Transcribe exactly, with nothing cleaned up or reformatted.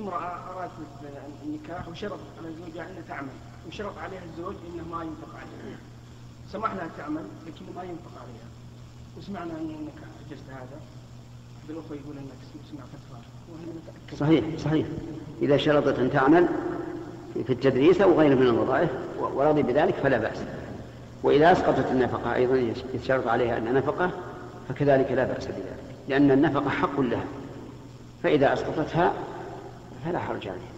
امرأة أرادت النكاح وشرط على زوجها أنها تعمل، وشرط عليها الزوج أنه ما ينفق عليها، سمح لها تعمل لكن ما ينفق عليها، وسمعنا أنك أجزت هذا، بالأخوة يقول أنك سمع فتوى. صحيح صحيح، إذا شرطت أن تعمل في التدريس أو غيره من الوظائف ورضي بذلك فلا بأس. وإذا أسقطت النفقة أيضا يشترط عليها أن نفقة فكذلك لا بأس بذلك، لأن النفقة حق لها، فإذا أسقطتها فلا حرج عليها.